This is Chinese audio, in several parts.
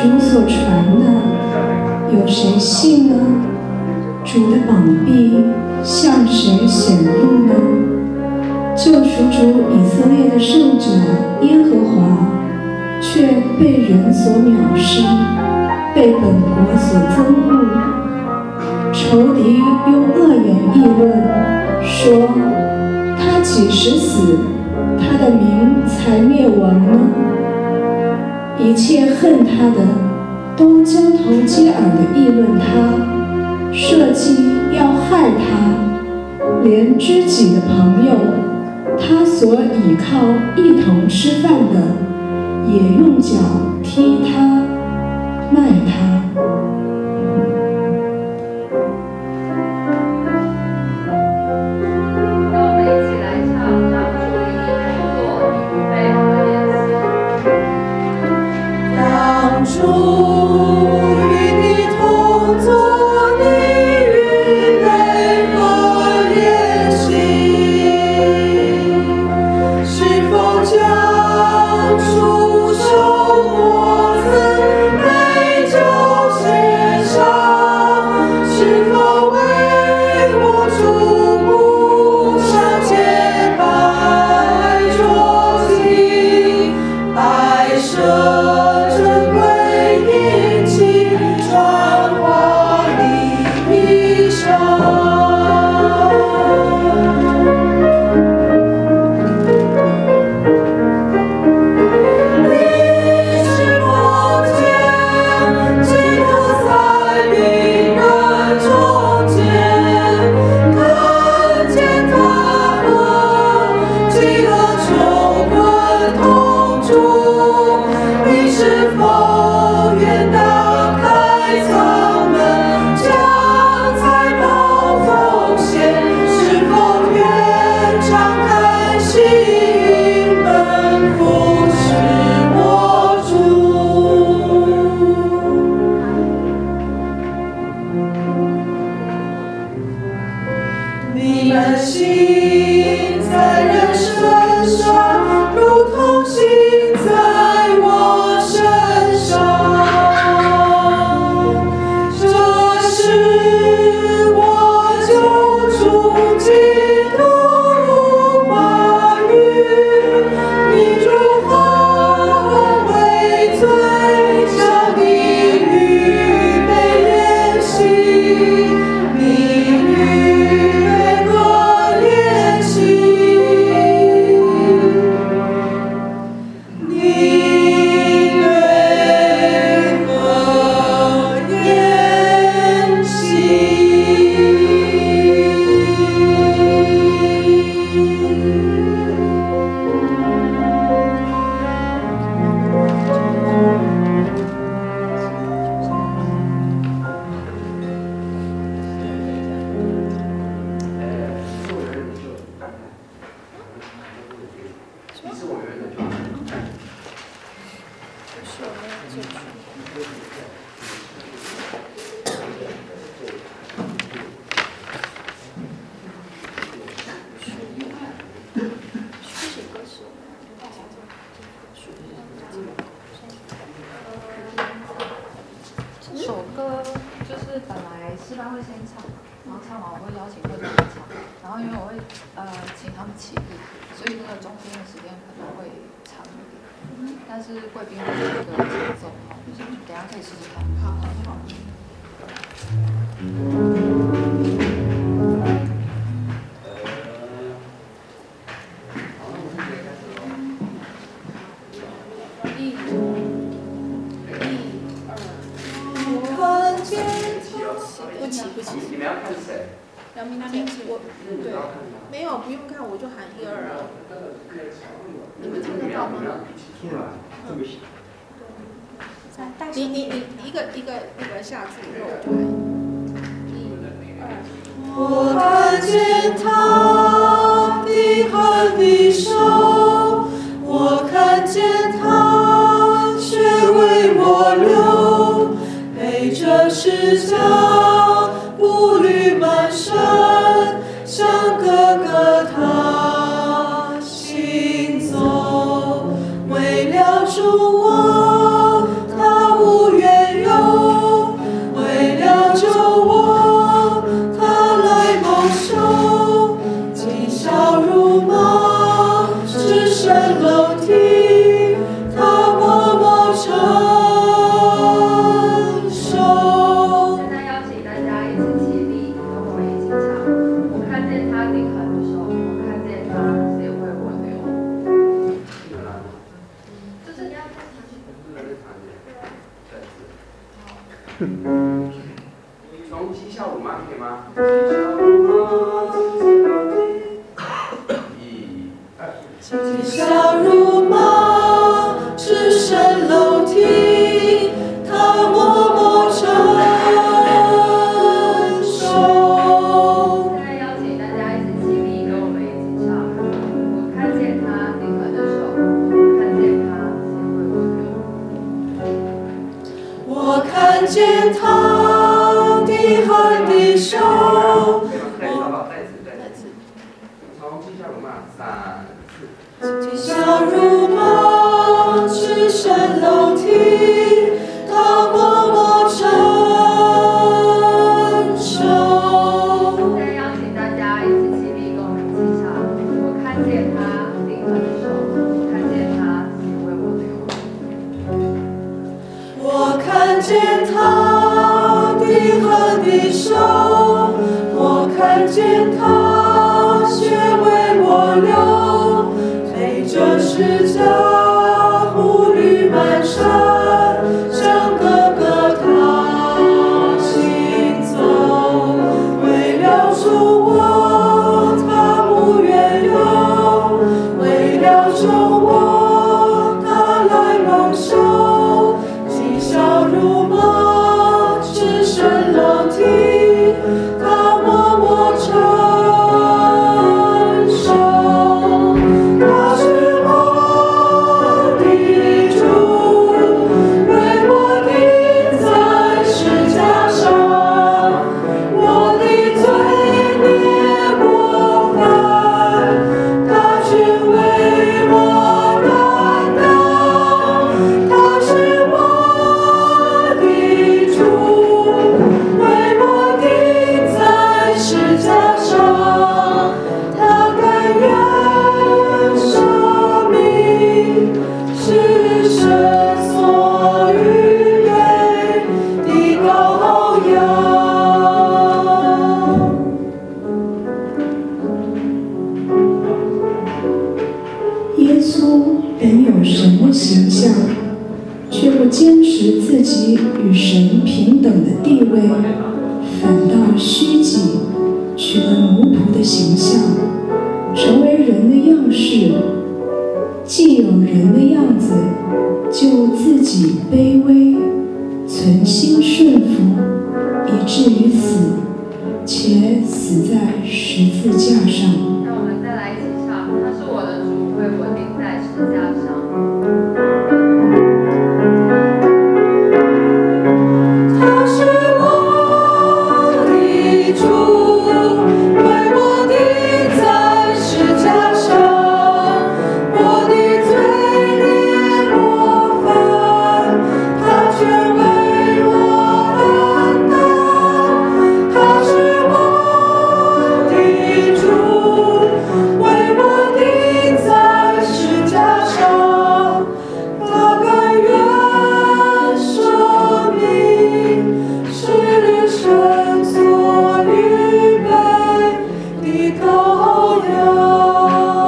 主所传的，有谁信呢？主的膀臂向谁显露呢？救赎主以色列的圣者耶和华，却被人所藐视，被本国所憎恶。仇敌用恶言议论，说：他几时死，他的名才灭亡呢？一切恨他的，都交头接耳地议论他，设计要害他，连知己的朋友，他所倚靠一同吃饭的，也用脚踢他，卖他。 我看见他的恨的手，我看见他血为我流，背着十架步履蹒跚，向哥哥他行走。为了主我，他无怨从吉祥物吗？可以吗？ 吉祥如马，只身楼梯，他默默承受。 现在邀请大家一起起立，跟我们一起唱。我看见他定恒的手，看见他显为我流。 我看见他定恒的手。 再次。从吉祥物吗？3、4。 吉祥如马，只身楼梯，他默默承受。 现在邀请大家一起起立，跟我们一起唱。我看见他定恒的手，看见他显为我流。 我看见他定恒的手，我看见他血为我流，背着十字架，步履蹒跚，向哥哥他行走。为了主我，他不远游；为了救我，他来蒙羞。吉祥如马，只身楼梯，他默默承受。他是我的主，为我钉在十架上，我的罪孽过犯，他却为我担当。他是我的主，为我钉在十架上，他甘愿舍命，是神所预备的羔羊。 耶稣本有神的形象，却不坚持自己与神平等的地位，反倒虚己，取了奴仆的形象，成为人的样式。既有人的样子，就自己卑微，存心顺服，以至于死，且死在十字架上。 让我们再来一起唱。他是我的主，为我钉在十字架上。 他是我的主，为我钉在十架上，我的罪孽过犯，他却为我担当。他是我的主，为我钉在十架上，他甘愿舍命，是神所预备的羔羊。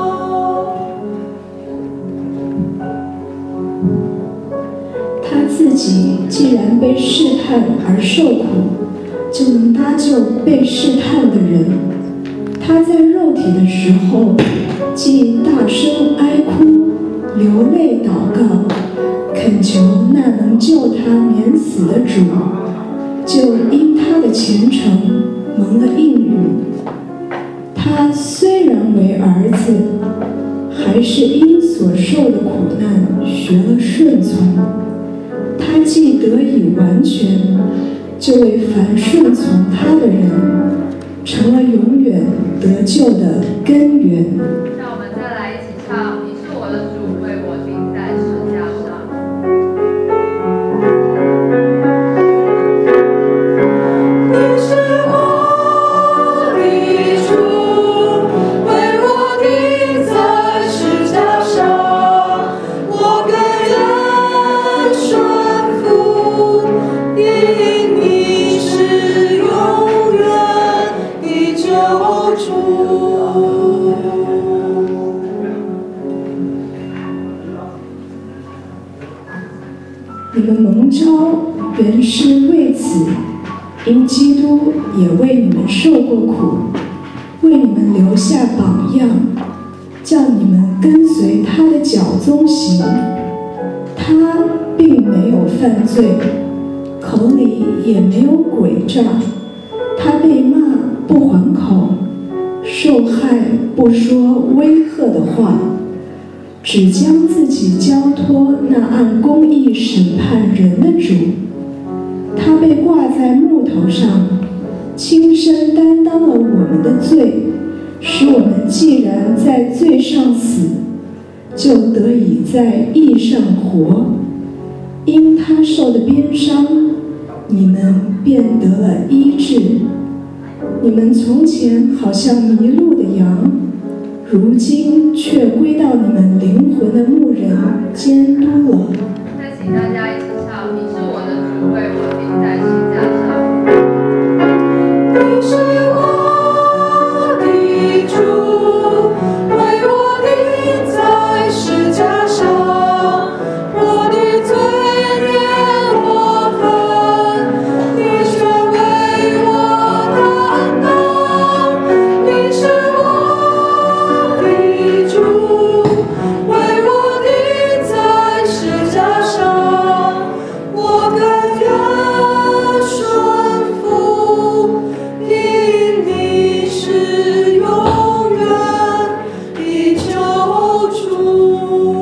他自己既然被试探而受苦，就能搭救被试探的人。他在肉体的时候，既大声哀哭，流泪祷告，恳求那能救他免死的主，就因他的虔诚蒙了应允。他虽然为儿子，还是因所受的苦难学了顺从。他既得以完全，就为凡顺从他的人，成了永远得救的根源。 让我们再来一起唱。你是我的主，为我钉在十字架上。 你是我的主，为我钉在十架上，我甘愿顺服，因你是永远的救主。 们蒙召原是为此，因基督也为你们受过苦，为你们留下榜样，叫你们跟随他的脚踪行。他并没有犯罪，口里也没有诡诈。他被骂不还口，受害不说威吓的话，只将自己交托那按公义审判人的主。他被挂在木头上，亲身担当了我们的罪，使我们既然在罪上死，就得以在义上活。因他受的鞭伤，你们便得了医治。你们从前好像迷路的羊，如今却归到你们灵魂的牧人监督了。 再请大家一起唱：你是我的主，为我钉在十架上。 你是我的主，为我钉在十架上，我的罪孽过犯，你却为我担当。你是我的主，为我钉在十架上，我甘愿顺服，因你是永远的救主。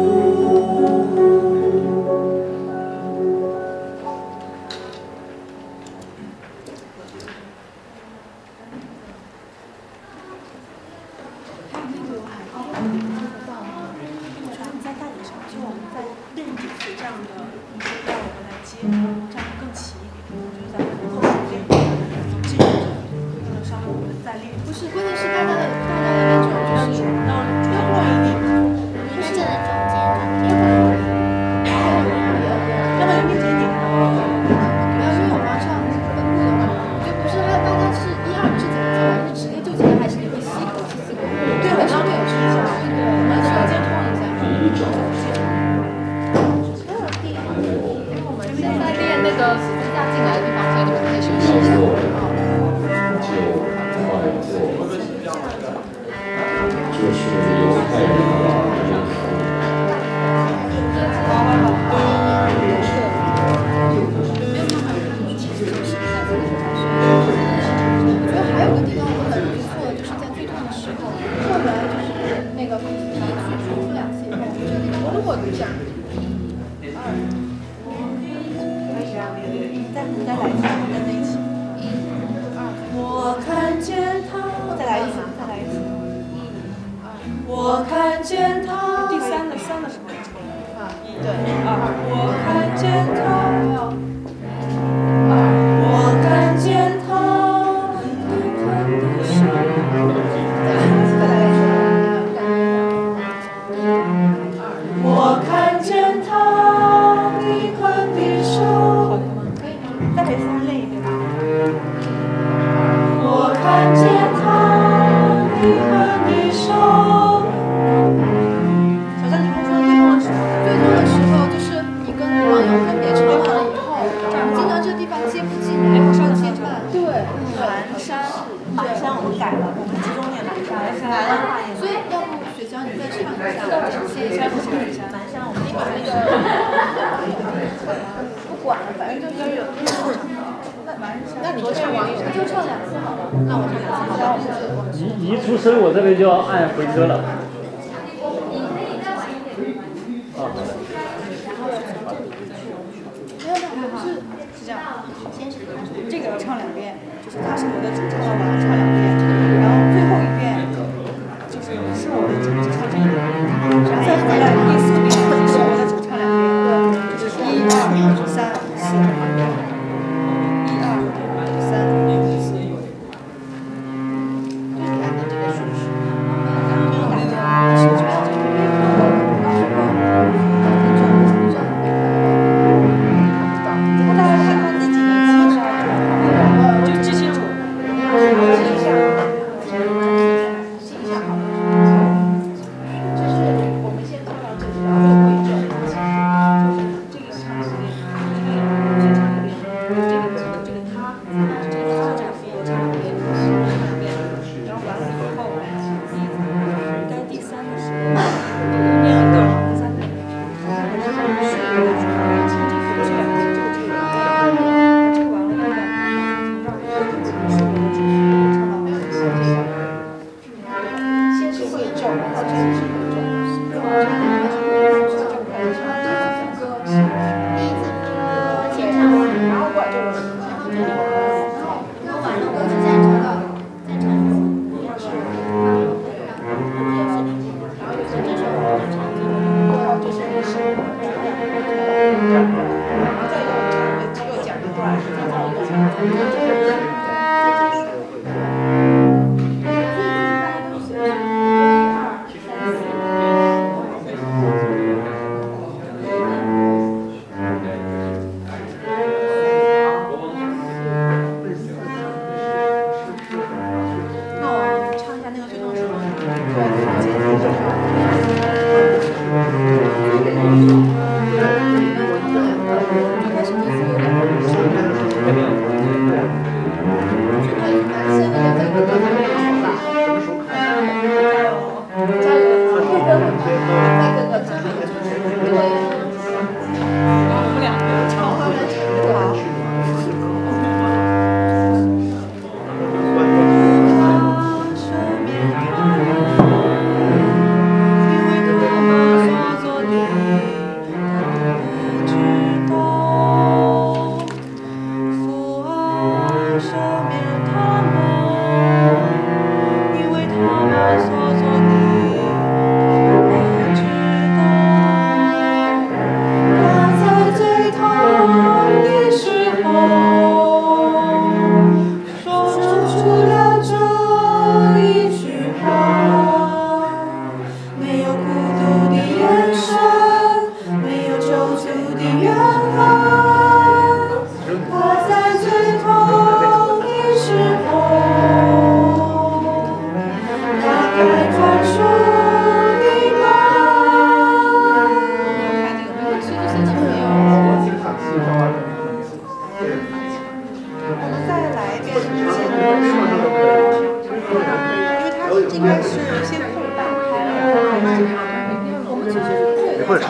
在大体上，就我们再认几次这样的一些带我们来接，这样更齐一点。我觉得咱们后续练这个可能稍微我们再练。不是，关键是大家的那种就是要专注一点，就是正在中间，要不然就一点点。你要说我们要唱分布的话，就不是还有大家是1、2是怎么走，是直接就进来，还是你会吸口吸吸口？对，我刚对，是一下，对，我们首先通一下。 我们现在练那个十字架进来的地方，所以你们可以休息一下。 就是犹太人的耶我觉得还有个地方我很不错的，就是在最痛的时候，后来就是那个第一句重复2次以后，我觉得那个落一下。再来一次，跟在一起。 我看见他， 再来一次，再来一次。 我看见他， 第三的时候。 对我看见他，我看见他，你看的是。我看见他，你看的手。 再给3练一遍吧。 我看见他，你看的手。 小张，你刚说最多的时候就是你跟网友分别唱完了以后，经常这地方接不进来，稍微接慢。对，满山我们改了，我们集中念满山。所以要不雪娇你再唱一下，接一下不唱一下。满山我们把那个不管了，反正就是有。那你就唱网友，你就唱2次好了。那我唱2次，好吧？ 一出声，我这边就要按回车了。 没有，是这样，这个要唱2遍，就是他是我的主，唱到完唱2遍，然后最后1遍就是是我的主，唱这一遍，然后再回来第4遍是我的主，唱2遍，就是1、2、3、4，1、2、3、4。对，按照这个顺序，然后打的是这样子。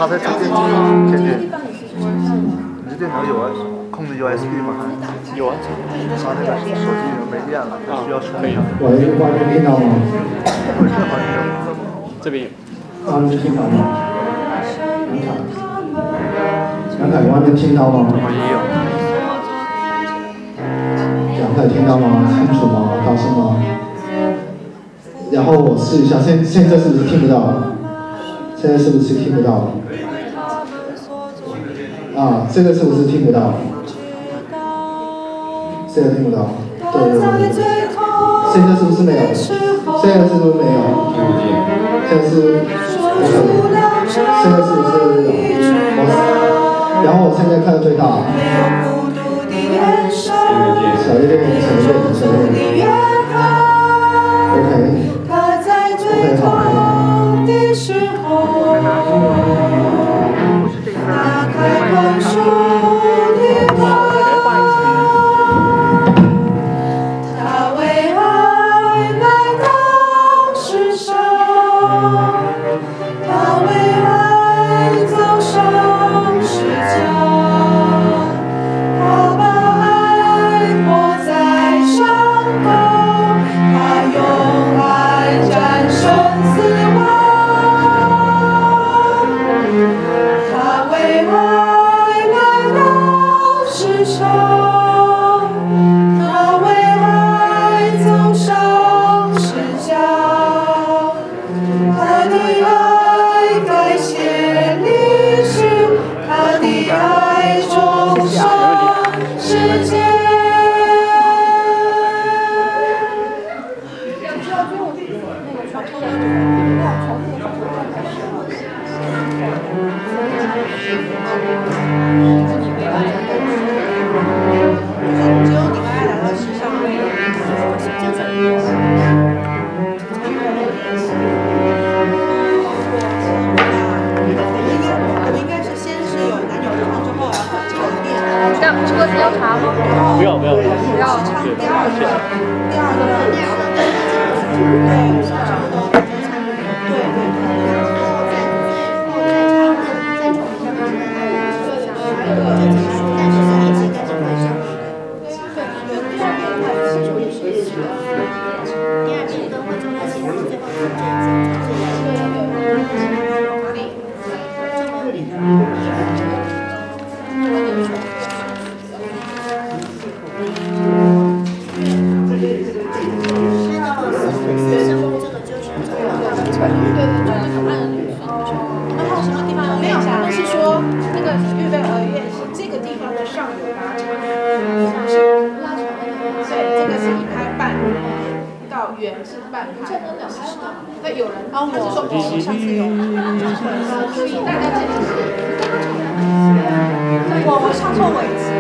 它在充电器吗？天天。你这电脑有啊？控制 USB 吗？ 有啊。 它那个手机没电了，需要充一下。 喂，外面听到吗？ 这边有。 外面听到吗？杨凯，外面听到吗？ 也有。 杨凯听到吗？清楚吗？大声吗？然后我试一下，现在是不是听不到？现在是不是听不到？啊，现在是不是听不到？现在听不到。对。现在是不是没有？现在是不是没有？ 听不见。 现在是。现在是不是有？然后我现在看到最大。小一点，小一点，小一点。OK。OK， 好。 打开宽恕的花，他为爱来到世上，他为爱走上十架，他把爱活在伤口，他用爱战胜死亡。他为爱来到世上，他为爱走上十架，他的爱改写历史，他的爱走上世界。只有你们爱来到世上，我们应该是先是有男女合唱之后，然后这个练。 但车子要查吗？ 不要。 不要唱第二个，对，全部都参与，我唱错尾词，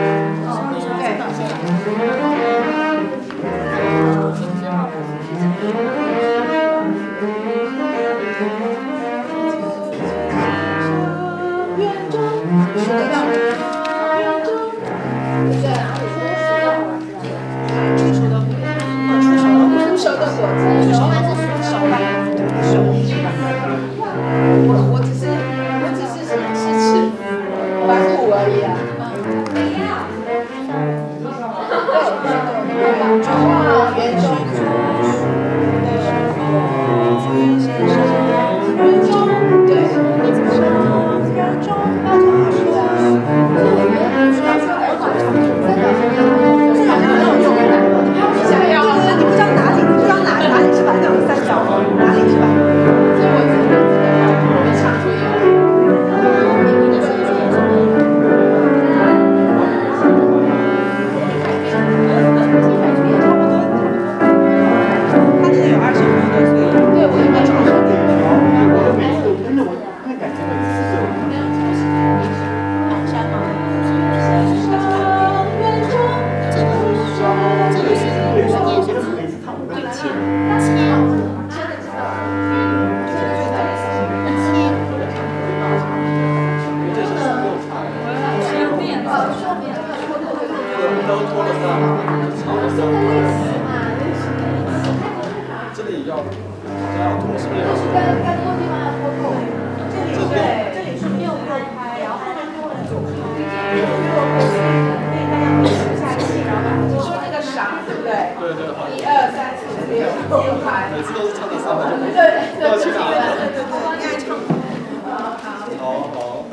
每次都是唱到300就没事。对，去哪了？ 对，你爱唱。 好。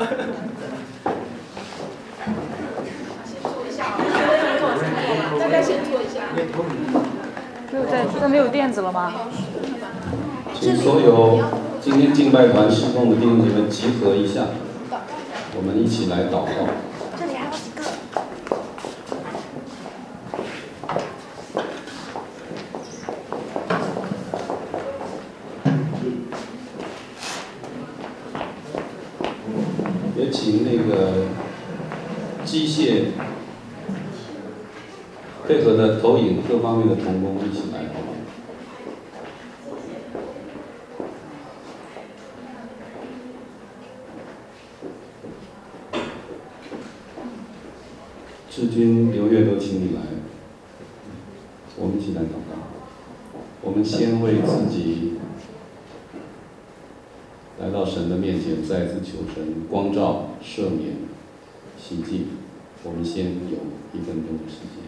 先做一下大家先做一下。 这没有垫子了吗？ 请所有今天敬拜团侍奉的弟兄姐妹集合一下，我们一起来祷告。 这里还有几个。 也请那个机械配合的投影各方面的同工一起来，好吗？志军、刘月都请你来，我们一起来祷告。我们先为自己来到神的面前，再次求神光照、赦免、洗净。我们先有1分钟的时间。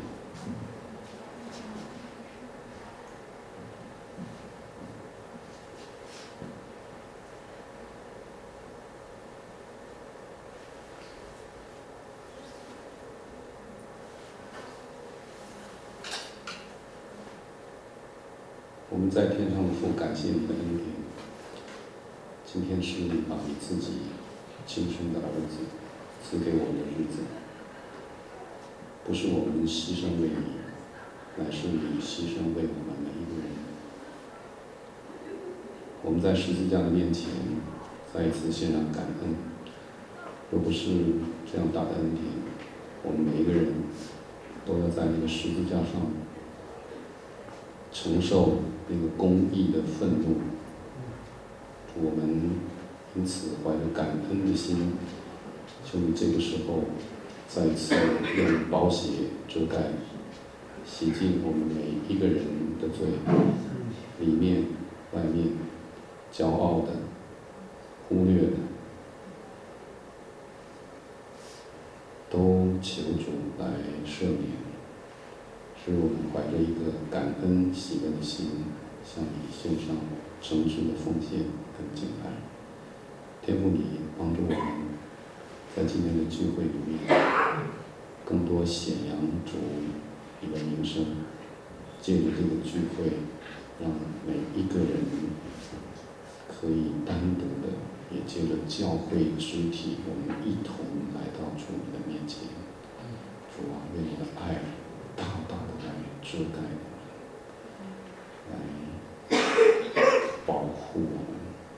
我们在天上的父，感谢你的恩典。今天是你把你自己亲生的儿子赐给我们的日子，不是我们牺牲为你，乃是你牺牲为我们每一个人。我们在十字架的面前再一次献上感恩。若不是这样大的恩典，我们每一个人都要在那个十字架上承受那个公义的愤怒。我们因此怀着感恩的心，求你这个时候再次用宝血遮盖，洗净我们每一个人的罪，里面、外面，骄傲的、忽略的，都求主来赦免，使我们怀着一个感恩喜乐的心，向你献上诚挚的奉献跟敬拜。天父，你帮助我们在今天的聚会里面，更多显扬主你的名声，借着这个聚会，让每一个人可以单独的，也借着教会肢体，我们一同来到主你的面前。主啊，愿你的爱大大的来遮盖我们，来保护我们，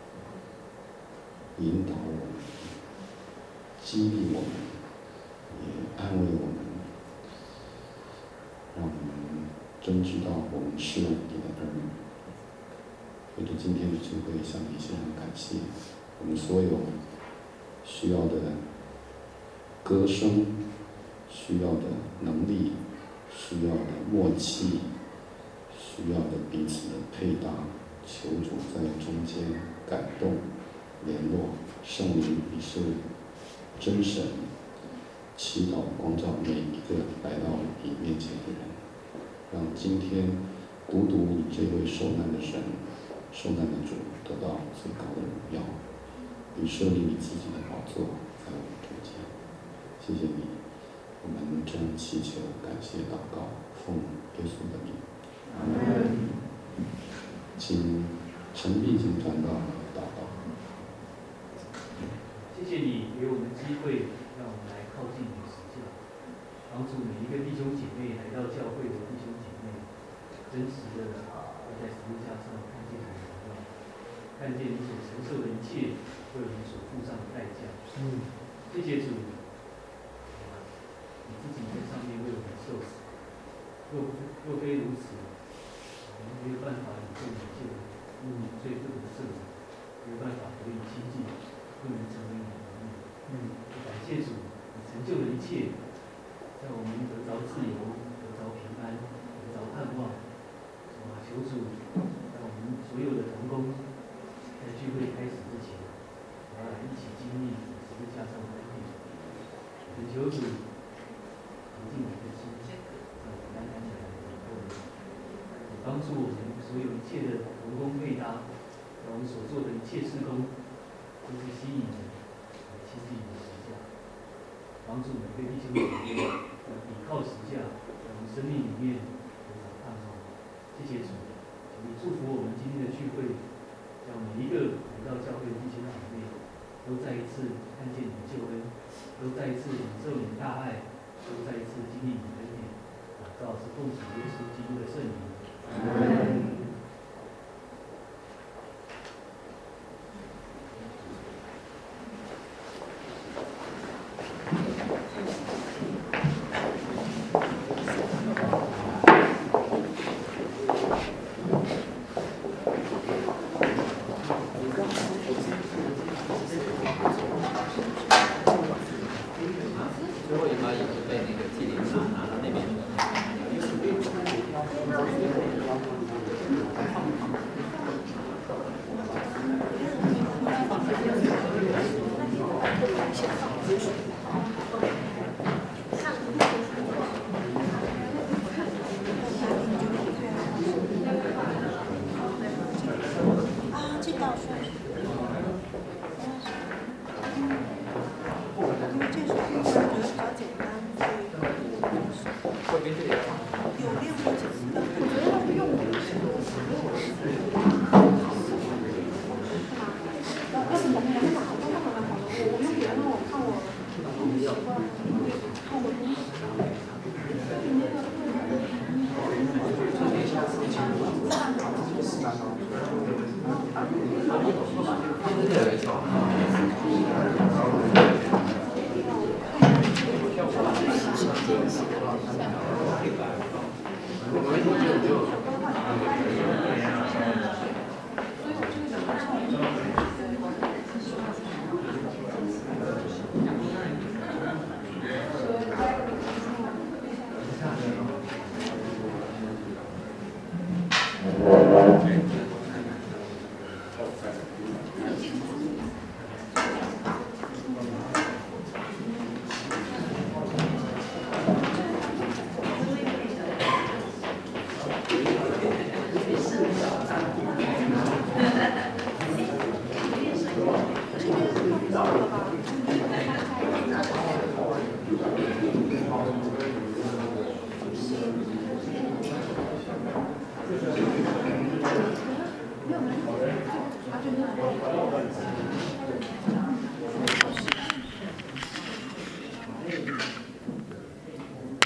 引导我们，激励我们，也安慰我们，让我们真知道我们是你的儿女。为着今天的聚会，向你献上感谢。我们所有需要的歌声，需要的能力，需要的默契，需要的彼此的配搭，求主在中间感动、联络，圣灵你是真神，祈祷光照每一个来到你面前的人，让今天独独你这位受难的神、受难的主得到最高的荣耀，你设立你自己的宝座在我们中间。谢谢你，我们这样祈求、感谢、祷告，奉耶稣的名。阿门。请陈碧琴传道祷告。 谢谢你给我们机会，让我们来靠近你的十架，帮助每一个弟兄姐妹来到教会的弟兄姐妹，真实的在十字架上看见你的荣耀，看见你所承受的一切，为我们所付上的代价。谢谢主，你自己在上面为我们受死。若非如此，我们没有办法领受你救恩，罪不能赦免，没有办法得以亲近，不能成为你的儿女。感谢主，你成就了一切，让我们得着自由，得着平安，得着盼望。求主，让我们所有的同工在聚会开始之前，我要来一起经历十字架上的恩典。恳求主， 帮助我们所有一切的同工配搭，我们所做的一切事工，都是吸引人亲近你的十架，帮助每个弟兄姐妹依靠十架，在我们生命里面得到盼望。谢谢主，请你祝福我们今天的聚会，让每一个来到教会的弟兄姐妹都再一次看见你的救恩，都再一次领受你的大爱，都再一次经历你的恩典。祷告是奉主耶稣基督的圣名。 最后一把也是被那个纪灵拿到那边去了。 我们就